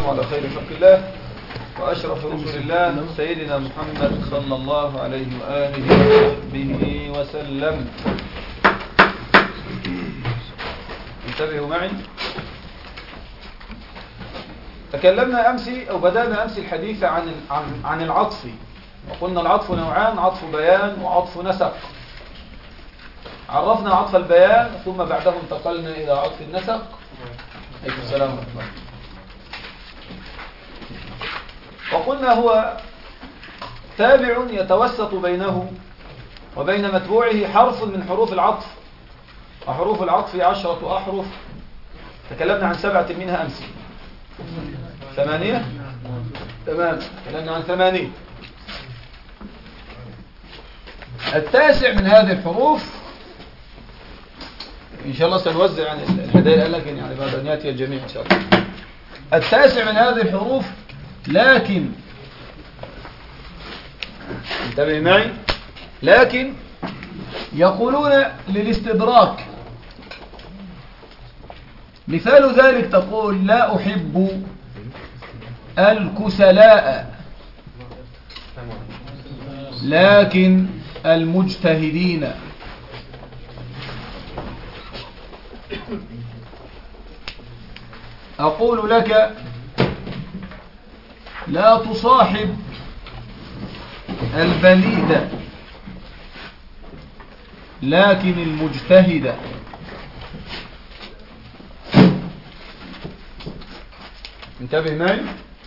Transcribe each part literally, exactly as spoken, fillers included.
والسلام على خير خلق الله وأشرف رسل الله سيدنا محمد صلى الله عليه وآله وصحبه وسلم. انتبهوا معي. تكلمنا أمس أو بدأنا أمس الحديث عن عن عن العطف، وقلنا العطف نوعان: عطف بيان وعطف نسق. عرفنا عطف البيان ثم بعده انتقلنا إلى عطف النسق. عليكم السلام ورحمة الله. وقلنا هو تابع يتوسط بينه وبين متبوعه حرف من حروف العطف، وحروف العطف عشرة أحرف. تكلمنا عن سبعة منها أمس. ثمانية؟ تمام، تكلمنا عن ثمانية. التاسع من هذه الحروف إن شاء الله سنوزع عن الهدايا، لكن يعني بعد أن يأتي الجميع إن شاء الله. التاسع من هذه الحروف لكن، انتبه معي، لكن يقولون للاستدراك. مثال ذلك تقول: لا أحب الكسلاء لكن المجتهدين. أقول لك: لا تصاحب البليد لكن المجتهد. انتبه معي.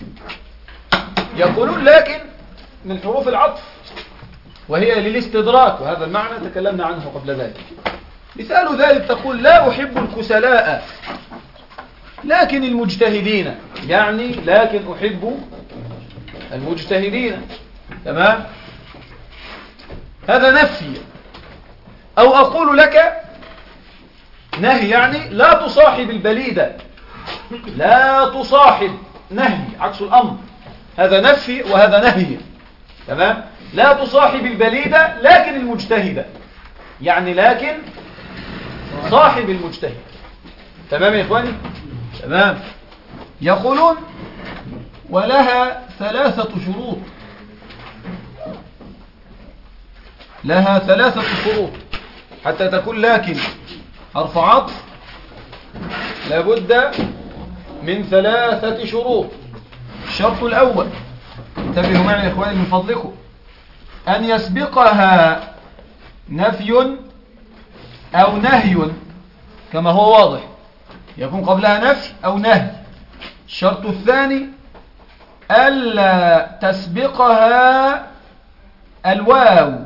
يقولون لكن من حروف العطف وهي للاستدراك، وهذا المعنى تكلمنا عنه قبل ذلك. مثال ذلك تقول: لا أحب الكسلاء لكن المجتهدين، يعني لكن أحب المجتهدين. تمام، هذا نفي. أو أقول لك نهي، يعني لا تصاحب البليدة، لا تصاحب، نهي عكس الأمر، هذا نفي وهذا نهي. تمام، لا تصاحب البليدة لكن المجتهدة، يعني لكن صاحب المجتهد. تمام يا إخواني؟ تمام. يقولون: ولها ثلاثة شروط، لها ثلاثة شروط حتى تكون لكن حرف عطف. لابد من ثلاثة شروط. الشرط الأول، انتبهوا معي يا إخواني من فضلكم، أن يسبقها نفي أو نهي، كما هو واضح، يكون قبلها نفي أو نهي. الشرط الثاني: ألا تسبقها الواو،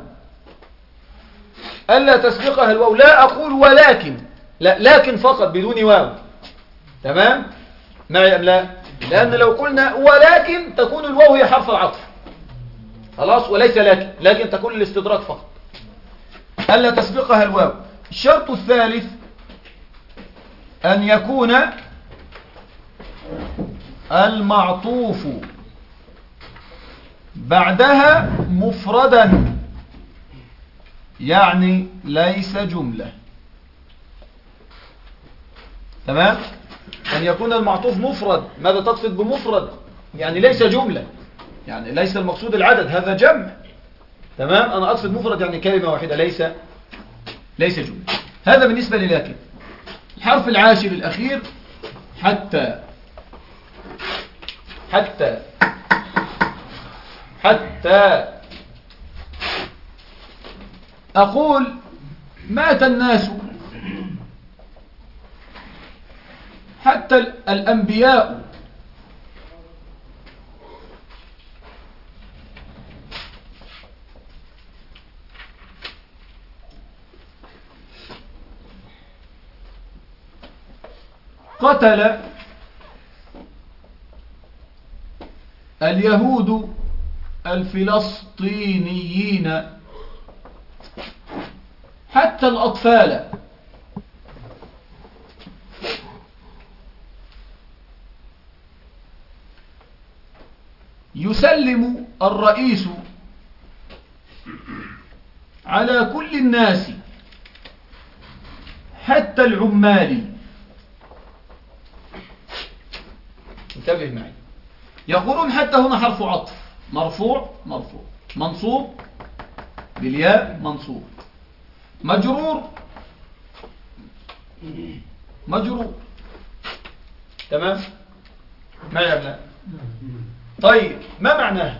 ألا تسبقها الواو. لا أقول ولكن، لا، لكن فقط بدون واو. تمام معي أم لا؟ لأن لو قلنا ولكن تكون الواو هي حرف العطف خلاص، وليس لكن، لكن تكون الاستدراك فقط. ألا تسبقها الواو. الشرط الثالث: أن يكون المعطوف بعدها مفردا، يعني ليس جملة. تمام، أن يكون المعطوف مفرد. ماذا تقصد بمفرد؟ يعني ليس جملة، يعني ليس المقصود العدد، هذا جمع. تمام، أنا أقصد مفرد يعني كلمة واحدة، ليس ليس جملة. هذا بالنسبة للكن. الحرف العاشر الأخير: حتى. حتى حتى أقول: مات الناس حتى الأنبياء. قتل اليهود الفلسطينيين حتى الأطفال. يسلم الرئيس على كل الناس حتى العمال. انتبه معي، يقولون حتى هنا حرف عطف، مرفوع مرفوع، منصوب بالياء منصوب، مجرور مجرور. تمام ما يبنى. طيب ما معناها؟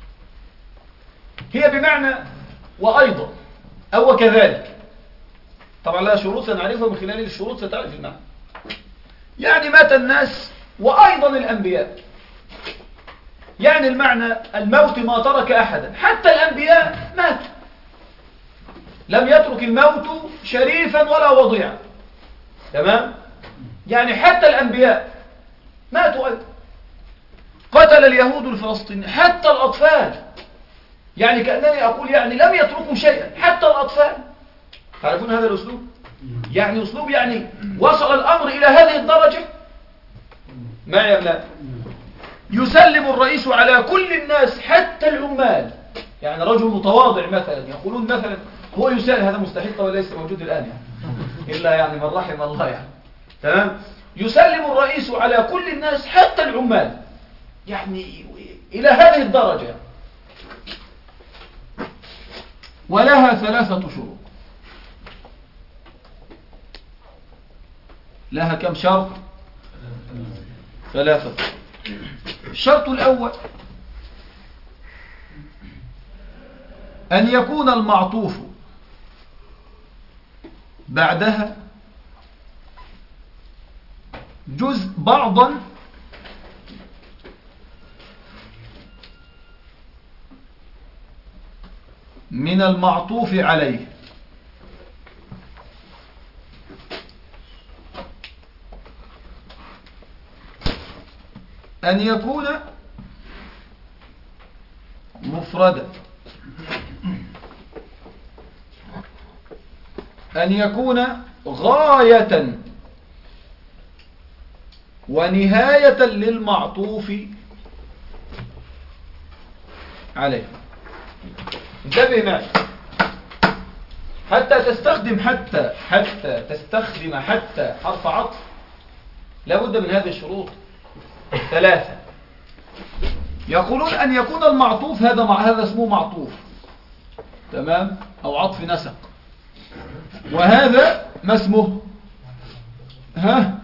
هي بمعنى وأيضا أو كذلك. طبعا لها شروط سنعرفها، من خلال الشروط ستعرف المعنى. يعني مات الناس وأيضا الأنبياء، يعني المعنى الموت ما ترك أحدا، حتى الأنبياء ماتوا، لم يترك الموت شريفا ولا وضيعا. تمام؟ يعني حتى الأنبياء ماتوا أيضا. قتل اليهود الفلسطينيين حتى الأطفال، يعني كأنني أقول يعني لم يتركوا شيئا حتى الأطفال. تعرفون هذا الأسلوب؟ يعني أسلوب يعني وصل الأمر إلى هذه الدرجة. ما يملا يسلم الرئيس على كل الناس حتى العمال. يعني رجل متواضع مثلا يقولون مثلا هو يسال، هذا مستحيل طبعا ليس موجود الآن يعني، إلا يعني من رحم الله يعني. تمام؟ يسلم الرئيس على كل الناس حتى العمال، يعني إلى هذه الدرجة. ولها ثلاثة شروط. لها كم شرط؟ ثلاثة. الشرط الأول أن يكون المعطوف بعدها جزء بعضا من المعطوف عليه. أن يكون مفردا، أن يكون غاية ونهاية للمعطوف عليه. انتبه معي، حتى تستخدم حتى حتى تستخدم حتى حرف عطف لابد من هذه الشروط ثلاثة. يقولون أن يكون المعطوف هذا مع هذا اسمه معطوف، تمام، أو عطف نسق، وهذا ما اسمه؟ ها؟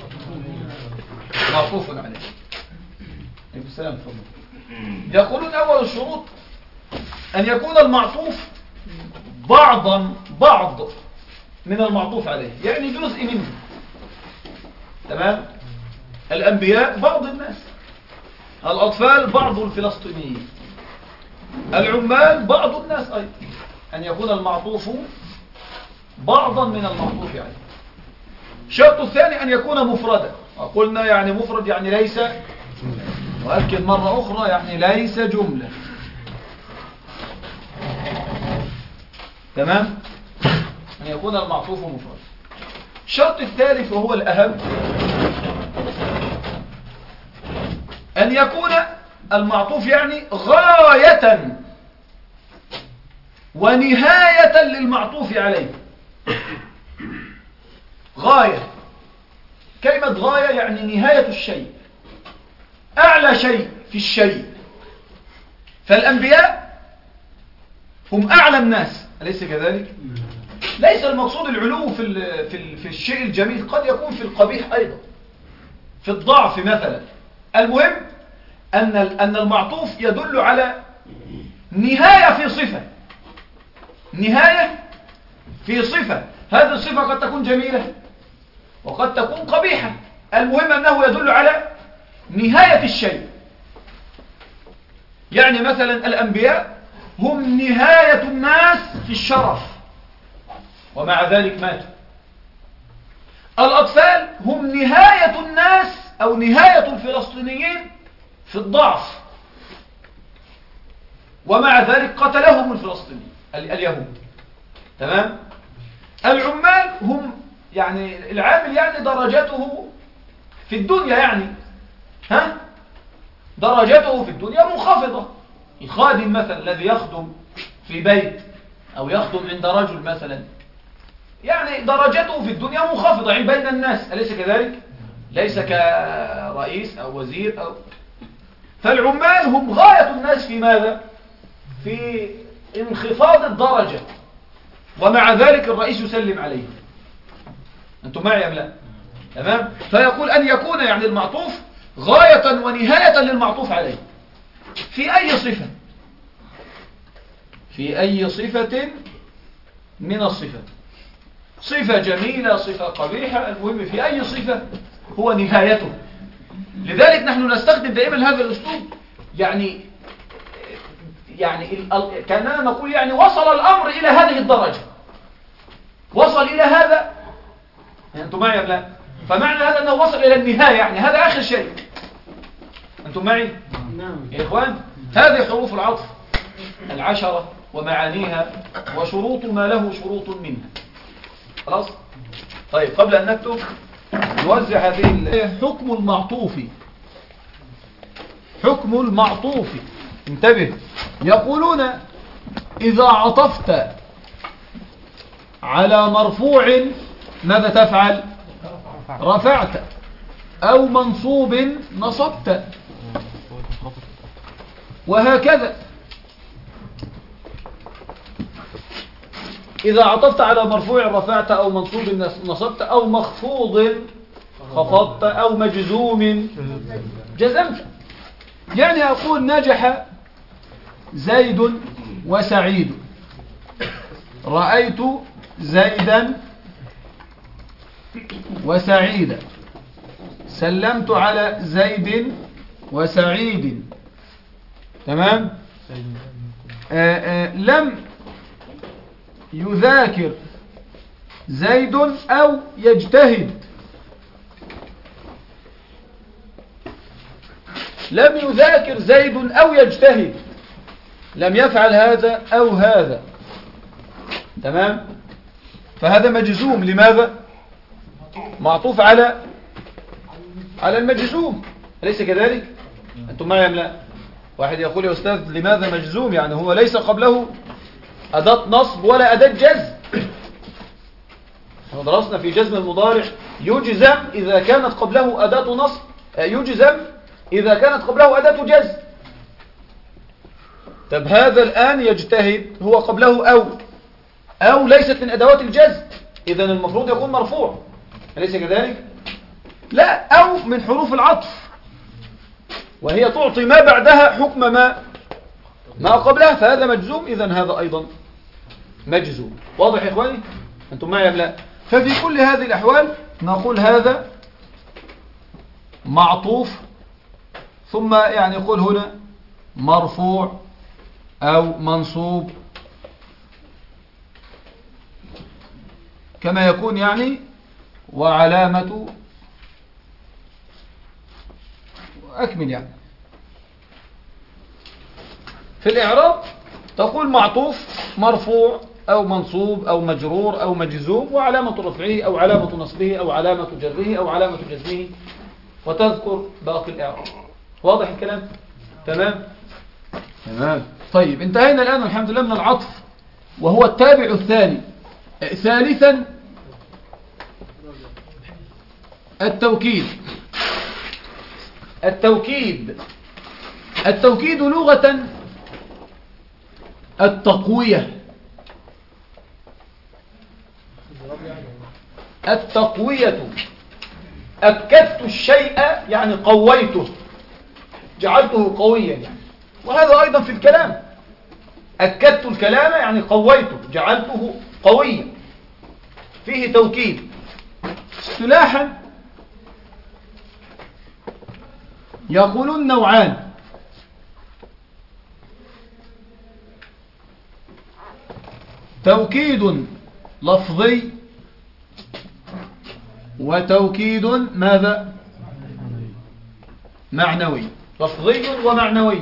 معطوف عليه. السلام تفضل. يقولون أول الشروط أن يكون المعطوف بعضا بعض من المعطوف عليه، يعني جزء منه. تمام؟ الأنبياء بعض الناس، الأطفال بعض الفلسطينيين، العمال بعض الناس أيضا. أن يكون المعطوف بعضا من المعطوف عليه. الشرط الثاني أن يكون مفردا. قلنا يعني مفرد يعني ليس، وأكد مرة أخرى يعني ليس جملة. تمام؟ أن يكون المعطوف مفرد. الشرط الثالث وهو الأهم أن يكون المعطوف يعني غاية ونهاية للمعطوف عليه. غاية، كلمة غاية يعني نهاية الشيء، أعلى شيء في الشيء. فالأنبياء هم أعلى الناس، أليس كذلك؟ ليس المقصود العلو في في في الشيء الجميل، قد يكون في القبيح أيضا، في الضعف مثلا. المهم أن أن المعطوف يدل على نهاية في صفة، نهاية في صفة. هذه الصفة قد تكون جميلة وقد تكون قبيحة، المهم أنه يدل على نهاية الشيء. يعني مثلا الأنبياء هم نهاية الناس في الشرف ومع ذلك ماتوا. الأطفال هم نهاية الناس أو نهاية الفلسطينيين في الضعف ومع ذلك قتلهم الفلسطينيين اليهود. تمام؟ العمال هم يعني العامل يعني درجته في الدنيا يعني ها درجته في الدنيا منخفضة. الخادم مثلا الذي يخدم في بيت أو يخدم عند رجل مثلا، يعني درجته في الدنيا منخفضة بين الناس، أليس كذلك؟ ليس كرئيس أو وزير أو فالعمال هم غاية الناس في ماذا؟ في انخفاض الدرجة، ومع ذلك الرئيس يسلم عليه. أنتم معي أم لا؟ تمام؟ فيقول أن يكون يعني المعطوف غاية ونهاية للمعطوف عليه في أي صفة، في أي صفة من الصفات، صفة جميلة، صفة قبيحة، المهم في أي صفة هو نهايته. لذلك نحن نستخدم دائما هذا الأسلوب، يعني يعني كأننا نقول يعني وصل الأمر إلى هذه الدرجة، وصل إلى هذا، أنتم معي أم لا؟ فمعنى هذا أنه وصل إلى النهاية، يعني هذا آخر شيء. أنتم معي؟ نعم يا إخوان، هذه حروف العطف العشرة ومعانيها وشروط ما له شروط منها. خلاص؟ طيب قبل أن نكتب نوزع هذه. حكم المعطوف، حكم المعطوف، انتبه، يقولون إذا عطفت على مرفوع ماذا تفعل؟ رفعت، أو منصوب نصبت، وهكذا. إذا عطفت على مرفوع رفعت، أو منصوب نصبت، أو مخفوض خفضت، أو مجزوم جزمت. يعني أقول نجح زيد وسعيد، رأيت زيدا وسعيدا، سلمت على زيد وسعيد. تمام؟ آآ آآ لم يذاكر زيد أو يجتهد، لم يذاكر زيد أو يجتهد، لم يفعل هذا أو هذا. تمام؟ فهذا مجزوم. لماذا؟ معطوف على على المجزوم، أليس كذلك؟ أنتم معي أم لا؟ واحد يقول يا أستاذ لماذا مجزوم؟ يعني هو ليس قبله أداة نصب ولا أداة جزم. احنا درسنا في جزم المضارع يجزم إذا كانت قبله أداة نصب، يجزم إذا كانت قبله أداة جزم. طب هذا الآن يجتهد هو قبله أو أو ليست من أدوات الجزم، إذن المفروض يكون مرفوع، أليس كذلك؟ لا، أو من حروف العطف، وهي تعطي ما بعدها حكم ما ما قبلها، فهذا مجزوم، إذن هذا أيضا مجزوم. واضح يا إخواني؟ أنتم معي أم لا؟ ففي كل هذه الأحوال نقول هذا معطوف، ثم يعني يقول هنا مرفوع أو منصوب، كما يكون يعني وعلامة، أكمل يعني. في الإعراب تقول معطوف مرفوع أو منصوب أو مجرور أو مجزوم، وعلامة رفعه أو علامة نصبه أو علامة جره أو علامة جزمه، وتذكر باقي الإعراب. واضح الكلام؟ تمام؟ تمام. طيب انتهينا الآن الحمد لله من العطف، وهو التابع الثاني. ثالثا التوكيد. التوكيد التوكيد لغة التقوية. التقوية، أكدت الشيء يعني قويته، جعلته قويا يعني. وهذا أيضا في الكلام، أكدت الكلام يعني قويته، جعلته قويا، فيه توكيد. اصطلاحا يقولون نوعان: توكيد لفظي وتوكيد ماذا؟ معنوي. لفظي ومعنوي.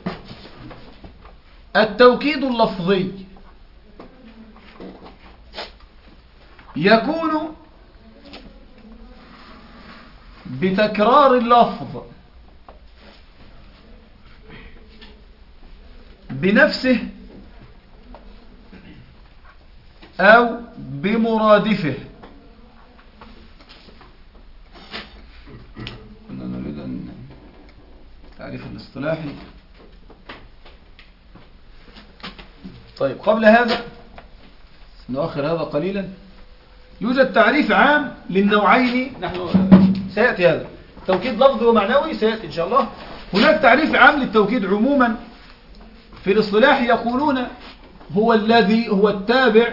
التوكيد اللفظي يكون بتكرار اللفظ بنفسه أو بمرادفه. كنا نريد أن تعريف الاصطلاحي. طيب قبل هذا نؤخر هذا قليلا. يوجد تعريف عام للنوعين، نحن سيأتي هذا توكيد لفظي ومعنوي سيأتي إن شاء الله. هناك تعريف عام للتوكيد عموما في الاصطلاح، يقولون هو الذي هو التابع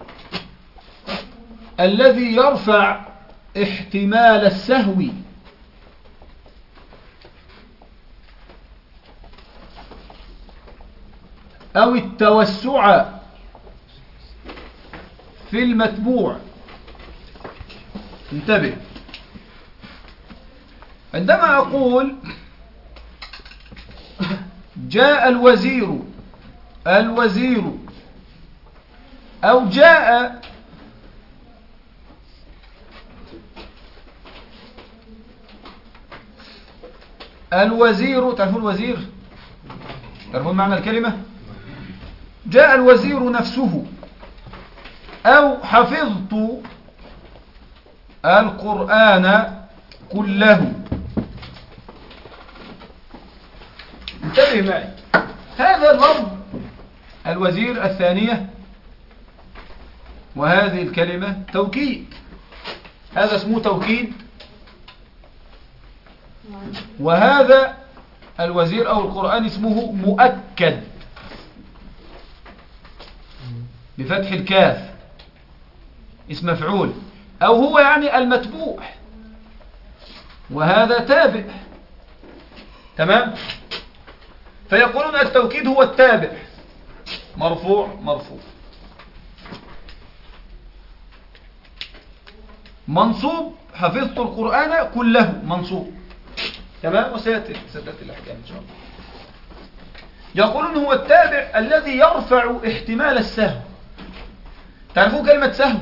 الذي يرفع احتمال السهو أو التوسع في المتبوع. انتبه، عندما أقول جاء الوزير الوزير أو جاء الوزير، تعرفون الوزير؟ تعرفون معنى الكلمة؟ جاء الوزير نفسه أو حفظت القرآن كله. انتبه معي، هذا اللفظ الوزير الثانية وهذه الكلمة توكيد، هذا اسمه توكيد، وهذا الوزير أو القرآن اسمه مؤكد بفتح الكاف، اسم مفعول، أو هو يعني المتبوع، وهذا تابع. تمام؟ فيقولون التوكيد هو التابع، مرفوع مرفوع، منصوب حفظت القرآن كله منصوب. تمام؟ وسيأتي ستأتي الأحكام إن شاء الله. يقولون هو التابع الذي يرفع احتمال السهو. تعرفون كلمة سهو؟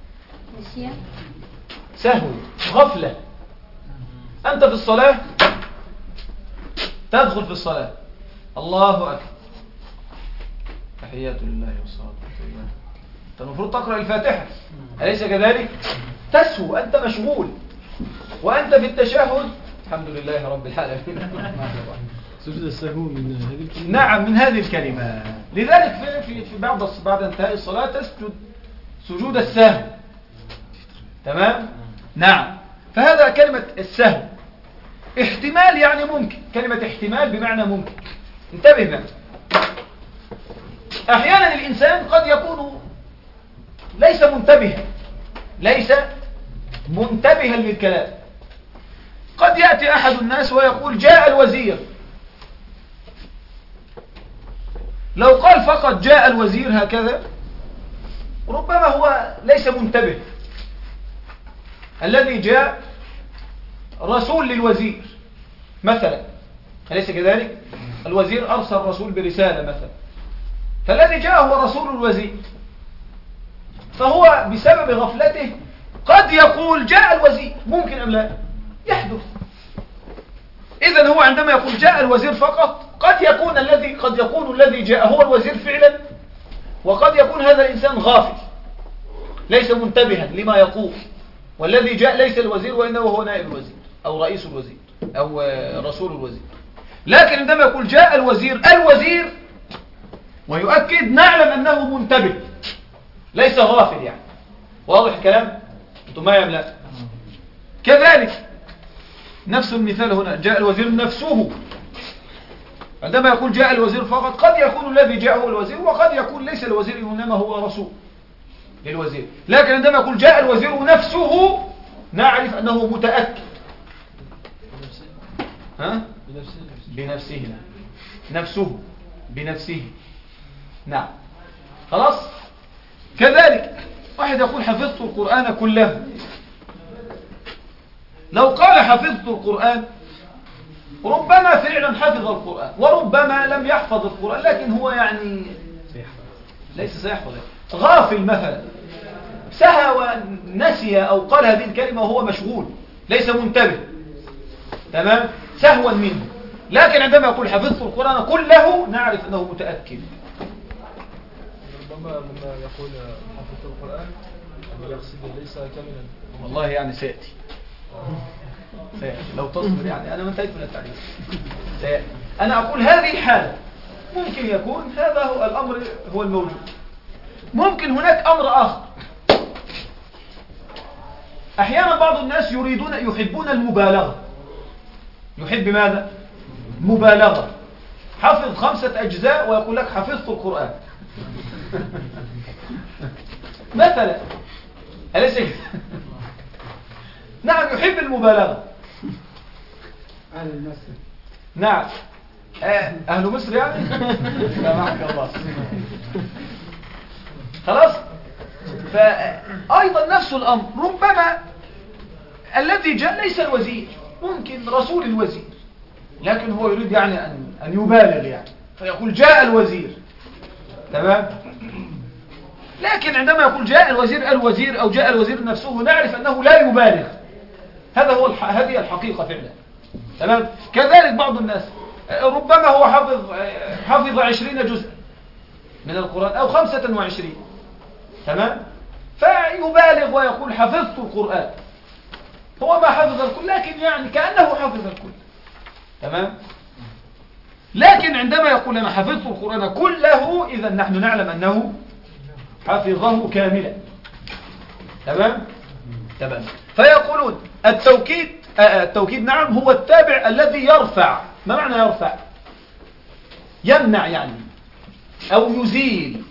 سهو غفلة. أنت في الصلاة تدخل في الصلاة، الله أكبر، تحيات لله والصلاة والسلام، أنت المفروض تقرأ الفاتحة، أليس كذلك؟ تسهو، أنت مشغول، وأنت في التشهد الحمد لله رب العالمين. سجود السهو من هذه الكلمة. نعم من هذه الكلمة. لذلك في في في بعض بعد انتهاء الصلاة تسجد سجود السهو. تمام؟ نعم. فهذا كلمة السهو. احتمال يعني ممكن، كلمة احتمال بمعنى ممكن. انتبه معي. أحيانا الإنسان قد يكون ليس منتبها، ليس منتبها للكلام. قد يأتي أحد الناس ويقول جاء الوزير، لو قال فقط جاء الوزير هكذا ربما هو ليس منتبه. الذي جاء رسول للوزير مثلا، أليس كذلك؟ الوزير أرسل رسول برسالة مثلا، فالذي جاء هو رسول الوزير، فهو بسبب غفلته قد يقول جاء الوزير، ممكن أم لا؟ يحدث. إذن هو عندما يقول جاء الوزير فقط قد يكون الذي قد يكون الذي جاء هو الوزير فعلا، وقد يكون هذا الإنسان غافل ليس منتبها لما يقول، والذي جاء ليس الوزير وإنما هو نائب الوزير أو رئيس الوزير أو رسول الوزير. لكن عندما يقول جاء الوزير الوزير ويؤكد، نعلم أنه منتبه ليس غافل يعني. واضح الكلام؟ أنتم ما يملأ. كذلك نفس المثال هنا، جاء الوزير نفسه. عندما يقول جاء الوزير فقط قد يكون الذي جاء هو الوزير، وقد يكون ليس الوزير إنما هو رسول للوزير. لكن عندما يقول جاء الوزير نفسه نعرف أنه متأكد. ها؟ بنفسه، نفسه بنفسه. نعم خلاص. كذلك واحد يقول حفظت القرآن كله، لو قال حفظت القرآن ربما فعلا حفظ القرآن وربما لم يحفظ القرآن، لكن هو يعني ليس سيحفظ، غافل مثلا، سهى ونسي أو قال هذه الكلمة وهو مشغول ليس منتبه. تمام؟ سهوا منه. لكن عندما يقول حفظت القرآن كله نعرف أنه متأكد. ربما لما يقول حفظت القرآن يقصد ليس كاملا. والله يعني سيأتي سيأتي لو تصبر، يعني أنا ما انتهيت من التعريف. سيأتي. أنا أقول هذه حالة ممكن يكون هذا هو الأمر هو الموجود. ممكن هناك أمر آخر. أحيانا بعض الناس يريدون يحبون المبالغة. يحب ماذا؟ مبالغة. حفظ خمسة أجزاء ويقول لك حفظت القرآن مثلا. أليس كده؟ نعم، يحب المبالغة. أهل مصر. نعم، أهل مصر يعني. لا معك الله. خلاص. فأيضا نفس الأمر، ربما الذي جاء ليس الوزير، ممكن رسول الوزير، لكن هو يريد يعني أن, أن يبالغ يعني، فيقول جاء الوزير. تمام. لكن عندما يقول جاء الوزير الوزير أو جاء الوزير نفسه، نعرف أنه لا يبالغ. هذا هو الح... هذه الحقيقة فعلا. تمام. كذلك بعض الناس ربما هو حفظ حفظ عشرين جزء من القرآن أو خمسة وعشرين. تمام. فيبالغ ويقول حفظت القرآن. هو ما حفظ الكل، لكن يعني كأنه حفظ الكل. تمام. لكن عندما يقول أنا حفظت القرآن كله، إذا نحن نعلم أنه حفظه كاملا. تمام. تمام. فيقولون التوكيد التوكيد نعم هو التابع الذي يرفع. ما معنى يرفع؟ يمنع يعني، أو يزيل.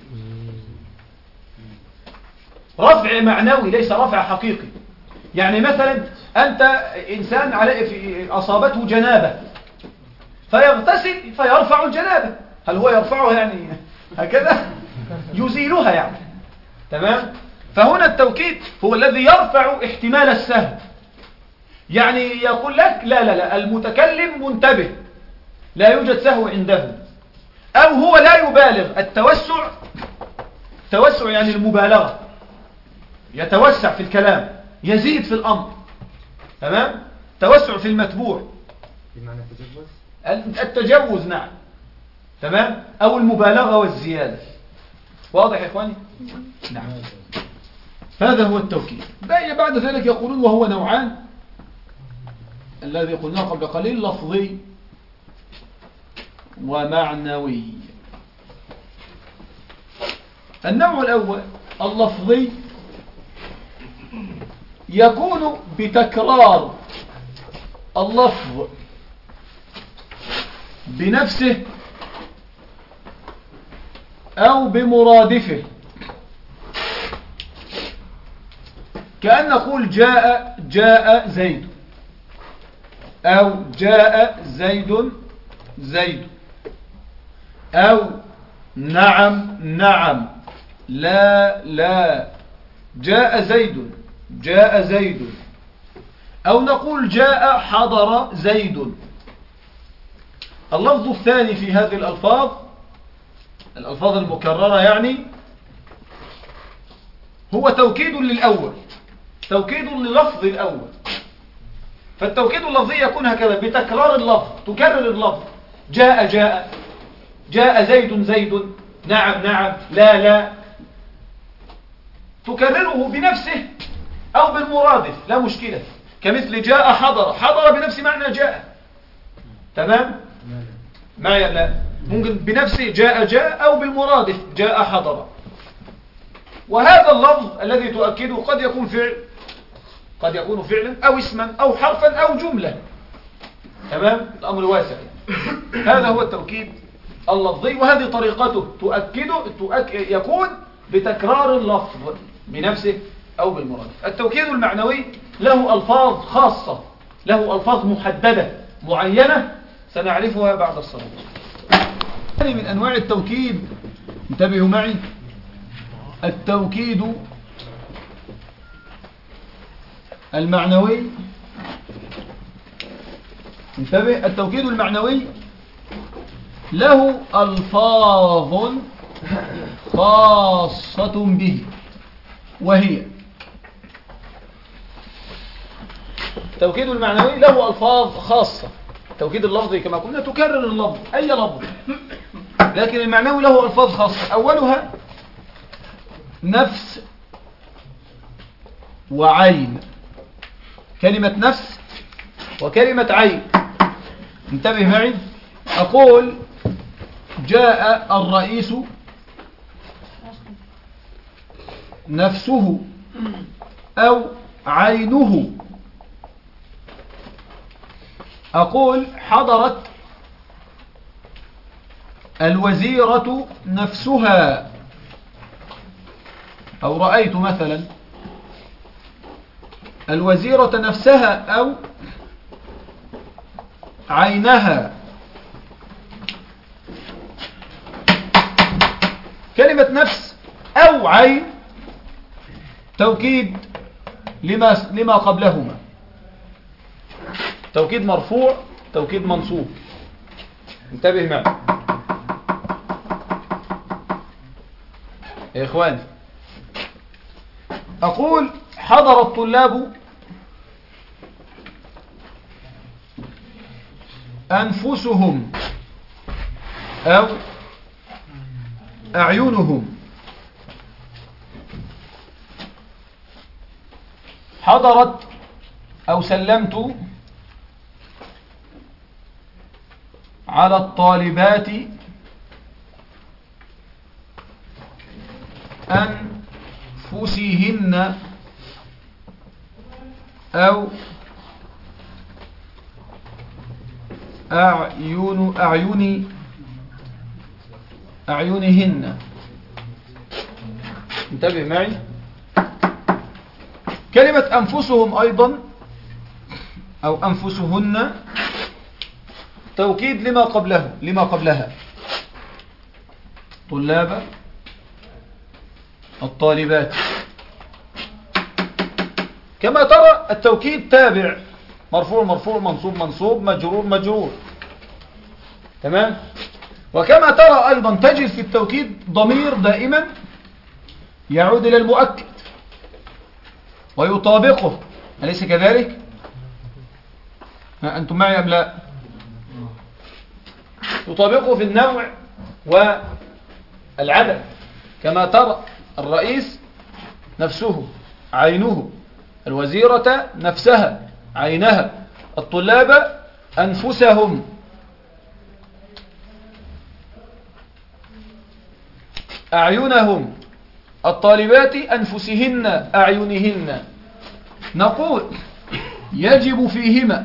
رفع معنوي ليس رفع حقيقي. يعني مثلا أنت إنسان عليه في أصابته جنابة، فيغتسل فيرفع الجنابة. هل هو يرفعها يعني هكذا؟ يزيلها يعني. تمام. فهنا التوكيد هو الذي يرفع احتمال السهو. يعني يقول لك لا لا لا المتكلم منتبه، لا يوجد سهو عنده. أو هو لا يبالغ. التوسع، توسع يعني المبالغة، يتوسع في الكلام، يزيد في الأمر. تمام. توسع في المتبوع، بمعنى التجوز. التجوز نعم. تمام. أو المبالغة والزيادة. واضح يا إخواني؟ نعم. هذا هو التوكيد. بعد ذلك يقولون وهو نوعان، الذي قلناه قبل قليل، لفظي ومعنوي. النوع الأول اللفظي يكون بتكرار اللفظ بنفسه أو بمرادفه. كأن نقول جاء جاء زيد، أو جاء زيد زيد، أو نعم نعم، لا لا، جاء زيد جاء زيد، أو نقول جاء حضر زيد. اللفظ الثاني في هذه الألفاظ، الألفاظ المكررة يعني، هو توكيد للأول، توكيد لللفظ الأول. فالتوكيد اللفظي يكون هكذا، بتكرار اللفظ، تكرر اللفظ. جاء جاء، جاء زيد زيد، نعم نعم، لا لا، تكرره بنفسه أو بالمرادف، لا مشكلة. كمثل جاء حضر، حضر بنفس معنى جاء. تمام؟ معي لا، ممكن بنفسه جاء جاء، أو بالمرادف جاء حضر. وهذا اللفظ الذي تؤكده قد يكون فعل، قد يكون فعلا أو اسما أو حرفا أو جملة. تمام؟ الأمر واسع. هذا هو التوكيد اللفظي، وهذه طريقته تؤكده تؤك... يكون بتكرار اللفظ بنفسه أو بالمرادف. التوكيد المعنوي له ألفاظ خاصة، له ألفاظ محددة معينة سنعرفها بعد الصلاة. من أنواع التوكيد، انتبهوا معي، التوكيد المعنوي. انتبه، التوكيد المعنوي له ألفاظ خاصة به، وهي التوكيد المعنوي له ألفاظ خاصة. التوكيد اللفظي كما قلنا تكرر اللفظ، أي لفظ، لكن المعنوي له ألفاظ خاصة. أولها نفس وعين. كلمة نفس وكلمة عين. انتبه معي. أقول جاء الرئيس نفسه أو عينه. أقول حضرت الوزيرة نفسها، أو رأيت مثلا الوزيرة نفسها أو عينها. كلمة نفس أو عين توكيد لما لما قبلهما، توكيد مرفوع، توكيد منصوب. انتبه معي يا إخواني. أقول حضر الطلاب أنفسهم أو أعينهم. حضرت أو سلمت على الطالبات أنفسهن أو أعين أعين أعينهن. انتبه معي. كلمة أنفسهم أيضا أو أنفسهن توكيد لما قبله لما قبلها، طلاب الطالبات. كما ترى التوكيد تابع، مرفوع مرفوع، منصوب منصوب، مجرور مجرور. تمام. وكما ترى أيضا تجد في التوكيد ضمير دائما يعود إلى المؤكد ويطابقه، أليس كذلك؟ أنتم معي أم لا؟ يطابقه في النوع والعدد. كما ترى الرئيس نفسه عينه، الوزيرة نفسها عينها، الطلاب أنفسهم. أعينهم، الطالبات أنفسهن أعينهن. نقول يجب فيهما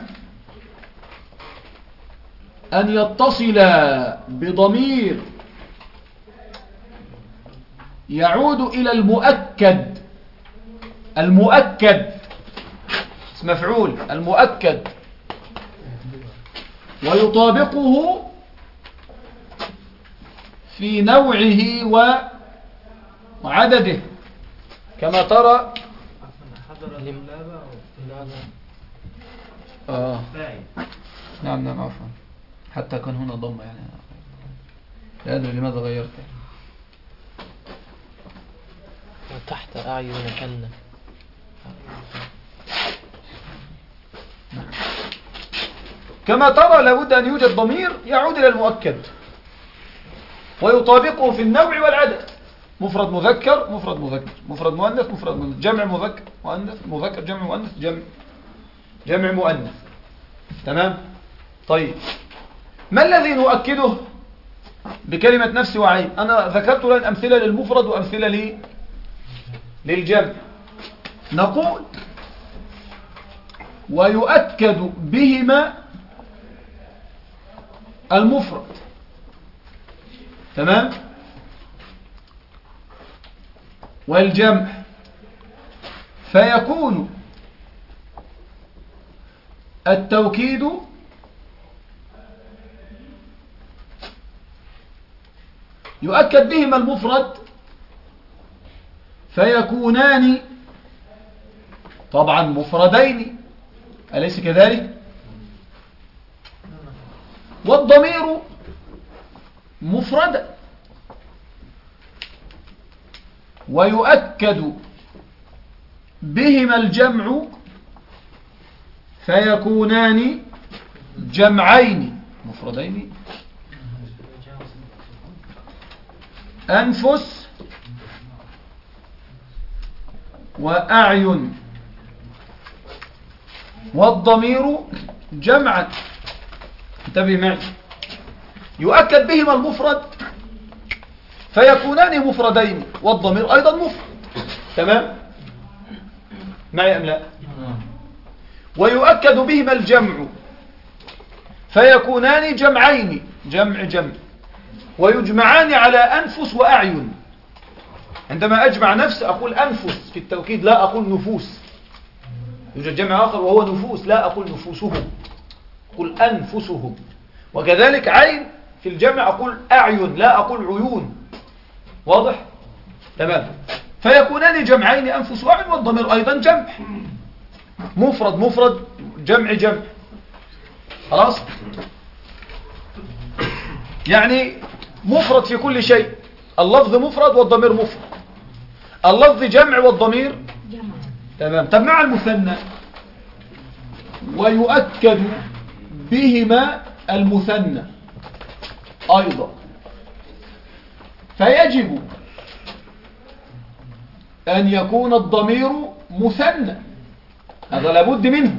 أن يتصل بضمير يعود إلى المؤكد، المؤكد اسم مفعول، المؤكد، ويطابقه في نوعه وعدده. كما ترى حضر اللابة آه. نعم نعم عفوا، حتى كان هنا ضم يعني لا أدري لماذا غيرت. وتحت أعينهن. كما ترى لابد أن يوجد ضمير يعود إلى المؤكد ويطابقه في النوع والعدد. مفرد مذكر مفرد مذكر، مفرد مؤنث مفرد مؤنث، جمع مذكر مؤنث مذكر، جمع مؤنث جمع جمع مؤنث. تمام. طيب ما الذي نؤكده بكلمة نفس وعين؟ أنا ذكرت لنا أمثلة للمفرد وأمثلة لي للجمع. نقول ويؤكد بهما المفرد. تمام. والجمع، فيكون التوكيد يؤكد بهما المفرد فيكونان طبعا مفردين، أليس كذلك؟ والضمير مفردا، ويؤكد بهما الجمع فيكونان جمعين مفردين. أنفس وأعين، والضمير جمعا، انتبه معي، يؤكد بهما المفرد فيكونان مفردين والضمير أيضا مفرد. تمام معي أم لا؟ ويؤكد بهما الجمع فيكونان جمعين، جمع جمع، ويجمعان على أنفس وأعين. عندما أجمع نفس أقول أنفس في التوكيد، لا أقول نفوس. يوجد جمع آخر وهو نفوس، لا أقول نفوسهم، أقول أنفسهم. وكذلك عين في الجمع أقول أعين، لا أقول عيون. واضح؟ تمام. فيكونان جمعين أنفس وأعين، والضمير أيضا جمع، مفرد مفرد، جمع جمع. خلاص؟ يعني مفرد في كل شيء، اللفظ مفرد والضمير مفرد، اللفظ جمع والضمير جمع. تمام. طب مع المثنى ويؤكد بهما المثنى أيضا، فيجب أن يكون الضمير مثنى، هذا لابد منه.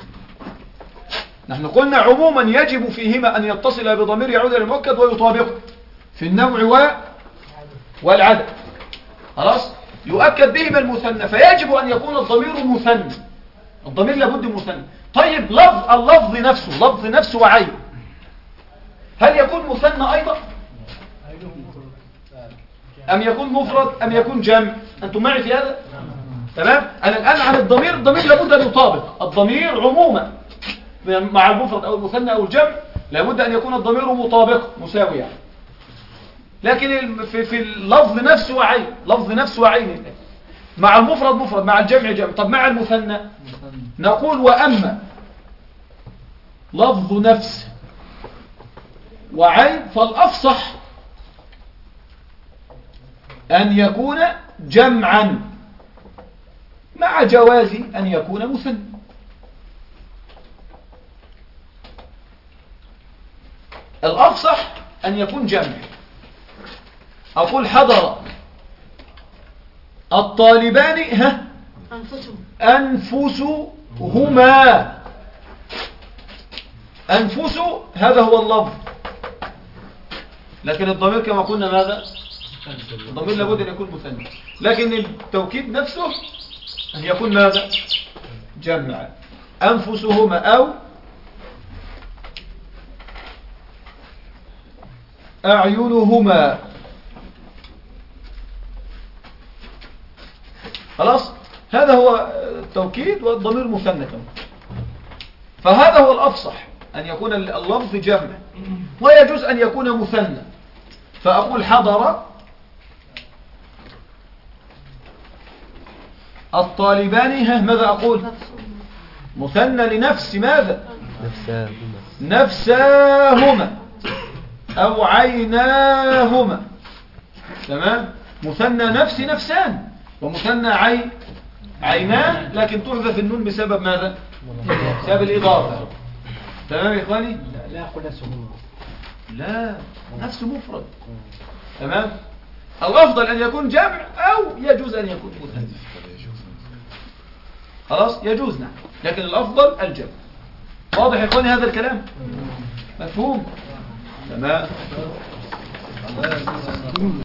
نحن قلنا عموما يجب فيهما أن يتصل بضمير يعود إلى المؤكد ويطابقه في النوع و... والعدد. خلاص؟ يؤكد بهما المثنى فيجب أن يكون الضمير مثنى، الضمير لابد مثنى. طيب لفظ اللفظ نفسه، لفظ نفسه وعين، هل يكون مثنى أيضا أم يكون مفرد أم يكون جمع؟ أنتم معي في هذا؟ تمام. أنا الآن عن الضمير، الضمير لابد أن يطابق، الضمير عموما مع المفرد أو المثنى أو الجمع لابد أن يكون الضمير مطابق مساويا. لكن في, في اللفظ نفسه وعين، لفظ نفسه وعين، مع المفرد مفرد، مع الجمع جمع. طب مع المثنى نقول وأما لفظ نفس وعين فالأفصح أن يكون جمعا مع جواز أن يكون مثنى. الأفصح أن يكون جمع. أقول حضر الطالبان ها أنفسهما، أنفس هذا هو اللفظ، لكن الضمير كما قلنا ماذا؟ الضمير لابد أن يكون مثنى، لكن التوكيد نفسه أن يكون ماذا؟ جمع. أنفسهما أو أعينهما. خلاص؟ هذا هو التوكيد والضمير مثنى كمان. فهذا هو الأفصح أن يكون اللفظ جمع، ويجوز أن يكون مثنى. فأقول حضر الطالبان ها ماذا أقول؟ مثنى لنفس ماذا؟ نفساهما، نفساهما أو عيناهما. تمام. مثنى نفس نفسان، ومثنى عين عينان، لكن تحذف النون بسبب ماذا؟ بسبب الإضافة. تمام يا إخواني؟ لا يقول نفسهما، لا، نفس مفرد. تمام. الأفضل أن يكون جمع أو يجوز أن يكون مثنى. خلاص يجوز، نعم، لكن الأفضل الجمع. واضح يا إخواني هذا الكلام؟ مفهوم؟ تمام.